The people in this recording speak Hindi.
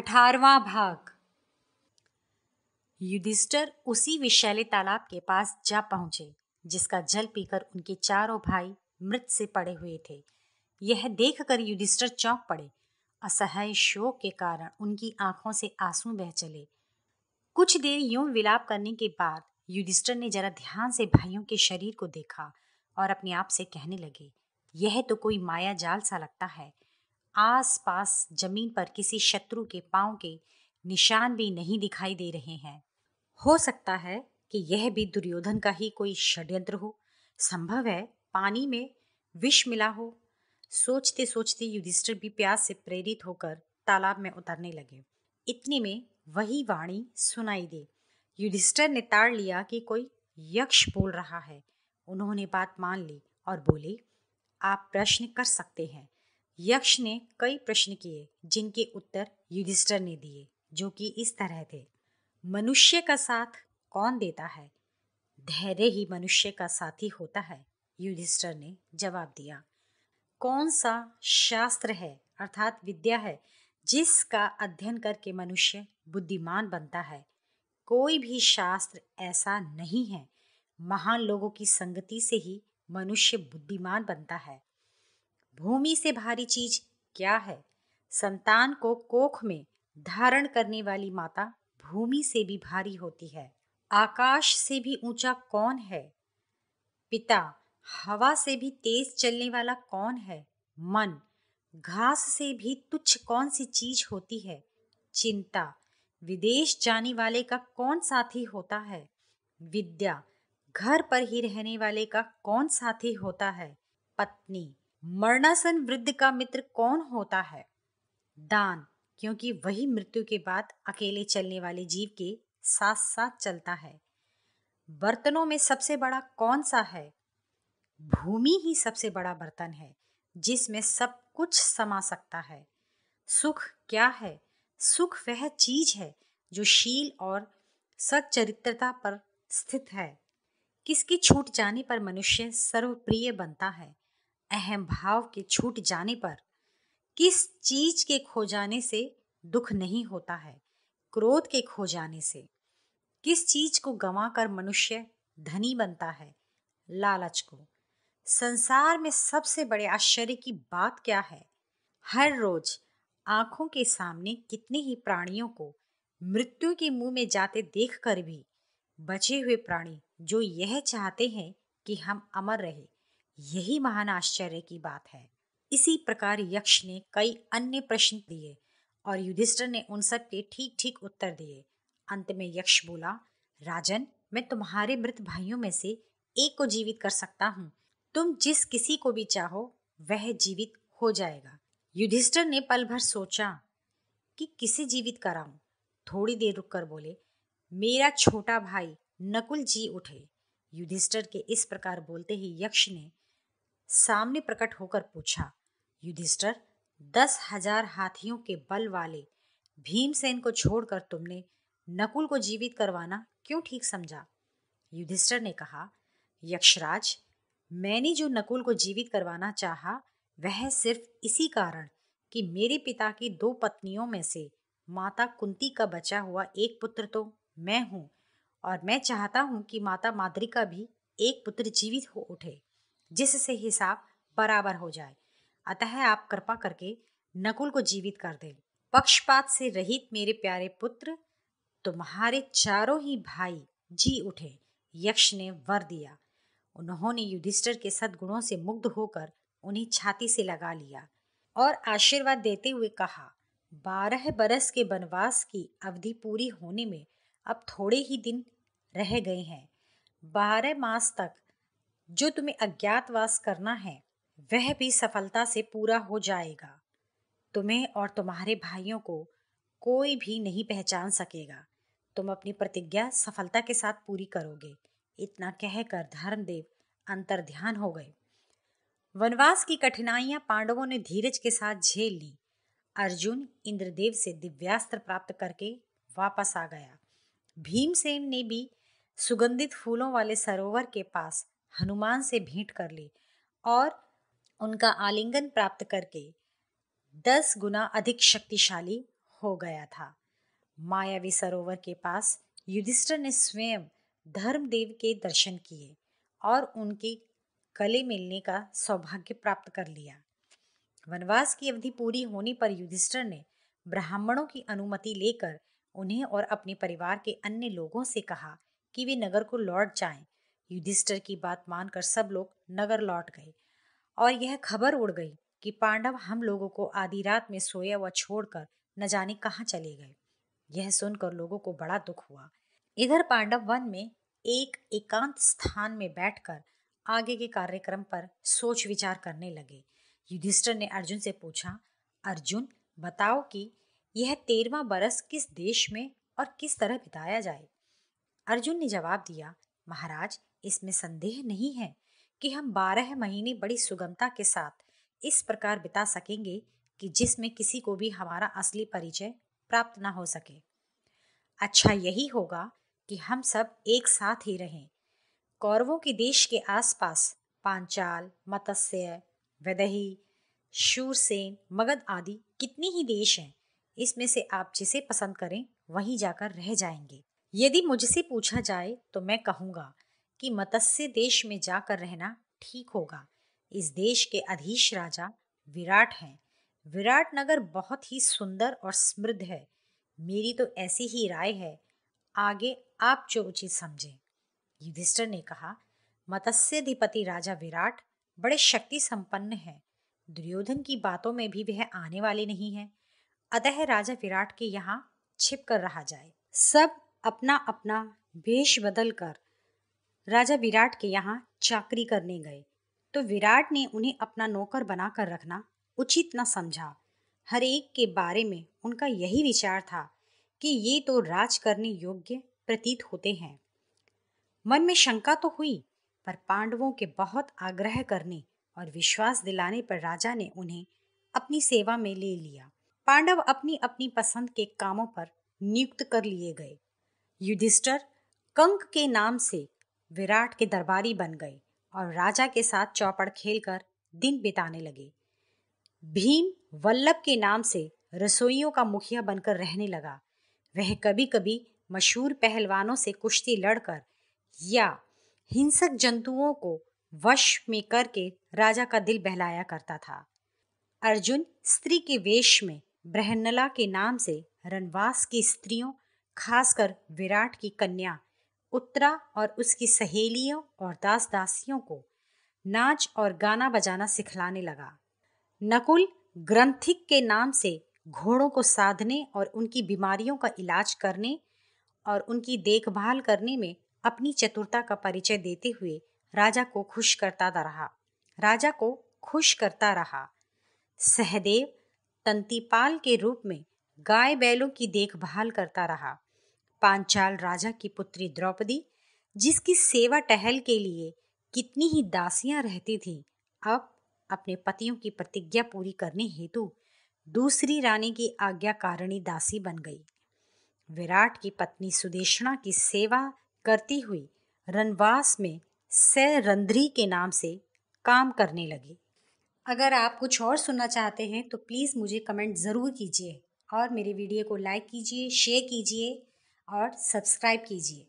18वां भाग। युधिष्ठिर उसी विषैले तालाब के पास जा पहुंचे जिसका जल पीकर उनके चारों भाई मृत से पड़े हुए थे। यह देखकर युधिष्ठिर चौंक पड़े। असहाय शोक के कारण उनकी आंखों से आंसू बह चले। कुछ देर यूं विलाप करने के बाद युधिष्ठिर ने जरा ध्यान से भाइयों के शरीर को देखा और अपने आप से कहने लगे, यह तो कोई माया जाल सा लगता है। आस पास जमीन पर किसी शत्रु के पांव के निशान भी नहीं दिखाई दे रहे हैं। हो सकता है कि यह भी दुर्योधन का ही कोई षड्यंत्र हो। संभव है पानी में विष मिला हो। सोचते सोचते युधिष्ठिर भी प्यास से प्रेरित होकर तालाब में उतरने लगे। इतने में वही वाणी सुनाई दी। युधिष्ठिर ने ताड़ लिया कि कोई यक्ष बोल रहा है। उन्होंने बात मान ली और बोले, आप प्रश्न कर सकते हैं। यक्ष ने कई प्रश्न किए जिनके उत्तर युधिष्ठिर ने दिए, जो कि इस तरह थे। मनुष्य का साथ कौन देता है? धैर्य ही मनुष्य का साथी होता है, युधिष्ठिर ने जवाब दिया। कौन सा शास्त्र है अर्थात विद्या है जिसका अध्ययन करके मनुष्य बुद्धिमान बनता है? कोई भी शास्त्र ऐसा नहीं है। महान लोगों की संगति से ही मनुष्य बुद्धिमान बनता है। भूमि से भारी चीज क्या है? संतान को कोख में धारण करने वाली माता भूमि से भी भारी होती है। आकाश से भी ऊंचा कौन है? पिता। हवा से भी तेज चलने वाला कौन है? मन। घास से भी तुच्छ कौन सी चीज होती है? चिंता। विदेश जाने वाले का कौन साथी होता है? विद्या। घर पर ही रहने वाले का कौन साथी होता है? पत्नी। मरणासन वृद्ध का मित्र कौन होता है? दान, क्योंकि वही मृत्यु के बाद अकेले चलने वाले जीव के साथ साथ चलता है। बर्तनों में सबसे बड़ा कौन सा है? भूमि ही सबसे बड़ा बर्तन है जिसमें सब कुछ समा सकता है। सुख क्या है? सुख वह चीज है जो शील और सच्चरित्रता पर स्थित है। किसकी छूट जाने पर मनुष्य सर्वप्रिय बनता है? अहम भाव के छूट जाने पर। किस चीज के खो जाने से दुख नहीं होता है? क्रोध के खो जाने से। किस चीज को गंवाकर मनुष्य धनी बनता है? लालच को। संसार में सबसे बड़े आश्चर्य की बात क्या है? हर रोज आंखों के सामने कितने ही प्राणियों को मृत्यु के मुंह में जाते देखकर भी बचे हुए प्राणी जो यह चाहते हैं कि हम अमर रहे, यही महान आश्चर्य की बात है। इसी प्रकार यक्ष ने कई अन्य प्रश्न दिए और युधिष्ठिर ने उन सब के ठीक ठीक उत्तर दिए। अंत में यक्ष बोला, राजन, मैं तुम्हारे मृत भाइयों में से एक को जीवित कर सकता हूँ। तुम जिस किसी को भी चाहो वह जीवित हो जाएगा। युधिष्ठिर ने पल भर सोचा कि किसे जीवित कराऊं। थोड़ी देर रुककर बोले, मेरा छोटा भाई नकुल जी उठे। युधिष्ठिर के इस प्रकार बोलते ही यक्ष ने सामने प्रकट होकर पूछा, युधिष्ठिर, 10,000 हाथियों के बल वाले भीमसेन को छोड़कर तुमने नकुल को जीवित करवाना क्यों ठीक समझा? युधिष्ठिर ने कहा, यक्षराज, मैंने जो नकुल को जीवित करवाना चाहा वह सिर्फ इसी कारण कि मेरे पिता की 2 पत्नियों में से माता कुंती का बचा हुआ एक पुत्र तो मैं हूँ और मैं चाहता हूँ कि माता माद्रिका भी एक पुत्र जीवित हो उठे जिससे हिसाब बराबर हो जाए। अतः आप कृपा करके नकुल को जीवित कर दें। पक्षपात से रहित मेरे प्यारे पुत्र, तुम्हारे चारों ही भाई जी उठे। यक्ष ने वर दिया। उन्होंने युधिष्ठिर के सद्गुणों से मुग्ध होकर उन्हें छाती से लगा लिया और आशीर्वाद देते हुए कहा, 12 बरस के वनवास की अवधि पूरी होने में अब थोड़े ही दिन रह गए हैं। 12 मास तक जो तुम्हें अज्ञातवास करना है वह भी सफलता से पूरा हो जाएगा। तुम्हें और तुम्हारे भाइयों को कोई भी नहीं पहचान सकेगा। तुम अपनी प्रतिज्ञा सफलता के साथ पूरी करोगे। इतना कहकर धर्मदेव अंतर्ध्यान हो गए। वनवास की कठिनाइयां पांडवों ने धीरज के साथ झेल ली। अर्जुन इंद्रदेव से दिव्यास्त्र प्राप्त करके वापस आ गया। भीमसेन ने भी सुगंधित फूलों वाले सरोवर के पास हनुमान से भेंट कर ली और उनका आलिंगन प्राप्त करके 10 गुना अधिक शक्तिशाली हो गया था। मायावी सरोवर के पास युधिष्ठिर ने स्वयं धर्मदेव के दर्शन किए और उनके गले मिलने का सौभाग्य प्राप्त कर लिया। वनवास की अवधि पूरी होने पर युधिष्ठिर ने ब्राह्मणों की अनुमति लेकर उन्हें और अपने परिवार के अन्य लोगों से कहा कि वे नगर को लौट जाएं। युधिष्ठिर की बात मानकर सब लोग नगर लौट गए और यह खबर उड़ गई कि पांडव हम लोगों को आधी रात में सोया हुआ छोड़कर न जाने कहाँ चले गए। यह सुनकर लोगों को बड़ा दुख हुआ। इधर पांडव वन में एक एकांत स्थान में बैठकर आगे के कार्यक्रम पर सोच विचार करने लगे। युधिष्ठिर ने अर्जुन से पूछा, अर्जुन बताओ कि यह 13वां बरस किस देश में और किस तरह बिताया जाए। अर्जुन ने जवाब दिया, महाराज इसमें संदेह नहीं है कि हम 12 महीने बड़ी सुगमता के साथ इस प्रकार बिता सकेंगे कि जिसमें किसी को भी हमारा असली परिचय प्राप्त न हो सके। अच्छा यही होगा कि हम सब एक साथ ही रहें। कौरवों के देश के आसपास पांचाल, मत्स्य, वैदेही, शूरसेन, मगध आदि कितने ही देश हैं। इसमें से आप जिसे पसंद करें वहीं जाकर रह जाएंगे। यदि मुझसे पूछा जाए तो मैं कहूँगा कि मत्स्य देश में जाकर रहना ठीक होगा। इस देश के अधीश राजा विराट हैं। विराट नगर बहुत ही सुंदर और समृद्ध है। मेरी तो ऐसी ही राय है, आगे आप जो उचित समझें। युधिष्ठिर ने कहा, मत्स्याधिपति राजा विराट बड़े शक्ति संपन्न है। दुर्योधन की बातों में भी वह आने वाले नहीं है। अतः राजा विराट के यहाँ छिप कर रहा जाए। सब अपना अपना वेश बदल कर राजा विराट के यहाँ चाकरी करने गए तो विराट ने उन्हें अपना नौकर बनाकर रखना उचित न समझा। हर एक के बारे में उनका यही विचार था कि ये तो राज करने योग्य प्रतीत होते हैं। मन में शंका तो हुई, पर पांडवों के बहुत आग्रह करने और विश्वास दिलाने पर राजा ने उन्हें अपनी सेवा में ले लिया। पांडव अपनी अपनी पसंद के कामों पर नियुक्त कर लिए गए। युधिष्ठिर कंक के नाम से विराट के दरबारी बन गए और राजा के साथ चौपड़ खेलकर दिन बिताने लगे। भीम वल्लभ के नाम से रसोइयों का मुखिया बनकर रहने लगा। वह कभी कभी मशहूर पहलवानों से कुश्ती लड़कर या हिंसक जंतुओं को वश में करके राजा का दिल बहलाया करता था। अर्जुन स्त्री के वेश में बृहन्नला के नाम से रणवास की स्त्रियों, खासकर विराट की कन्या उत्तरा और उसकी सहेलियों और दास दासियों को नाच और गाना बजाना सिखलाने लगा। नकुल ग्रंथिक के नाम से घोड़ों को साधने और उनकी बीमारियों का इलाज करने और उनकी देखभाल करने में अपनी चतुरता का परिचय देते हुए राजा को खुश करता रहा। सहदेव तंतीपाल के रूप में गाय बैलों की देखभाल करता रहा। पांचाल राजा की पुत्री द्रौपदी, जिसकी सेवा टहल के लिए कितनी ही दासियां रहती थीं, अब अपने पतियों की प्रतिज्ञा पूरी करने हेतु दूसरी रानी की आज्ञाकारिणी दासी बन गई। विराट की पत्नी सुदेशना की सेवा करती हुई रणवास में सैरंध्री के नाम से काम करने लगी। अगर आप कुछ और सुनना चाहते हैं तो प्लीज़ मुझे कमेंट ज़रूर कीजिए और मेरे वीडियो को लाइक कीजिए, शेयर कीजिए और सब्सक्राइब कीजिए।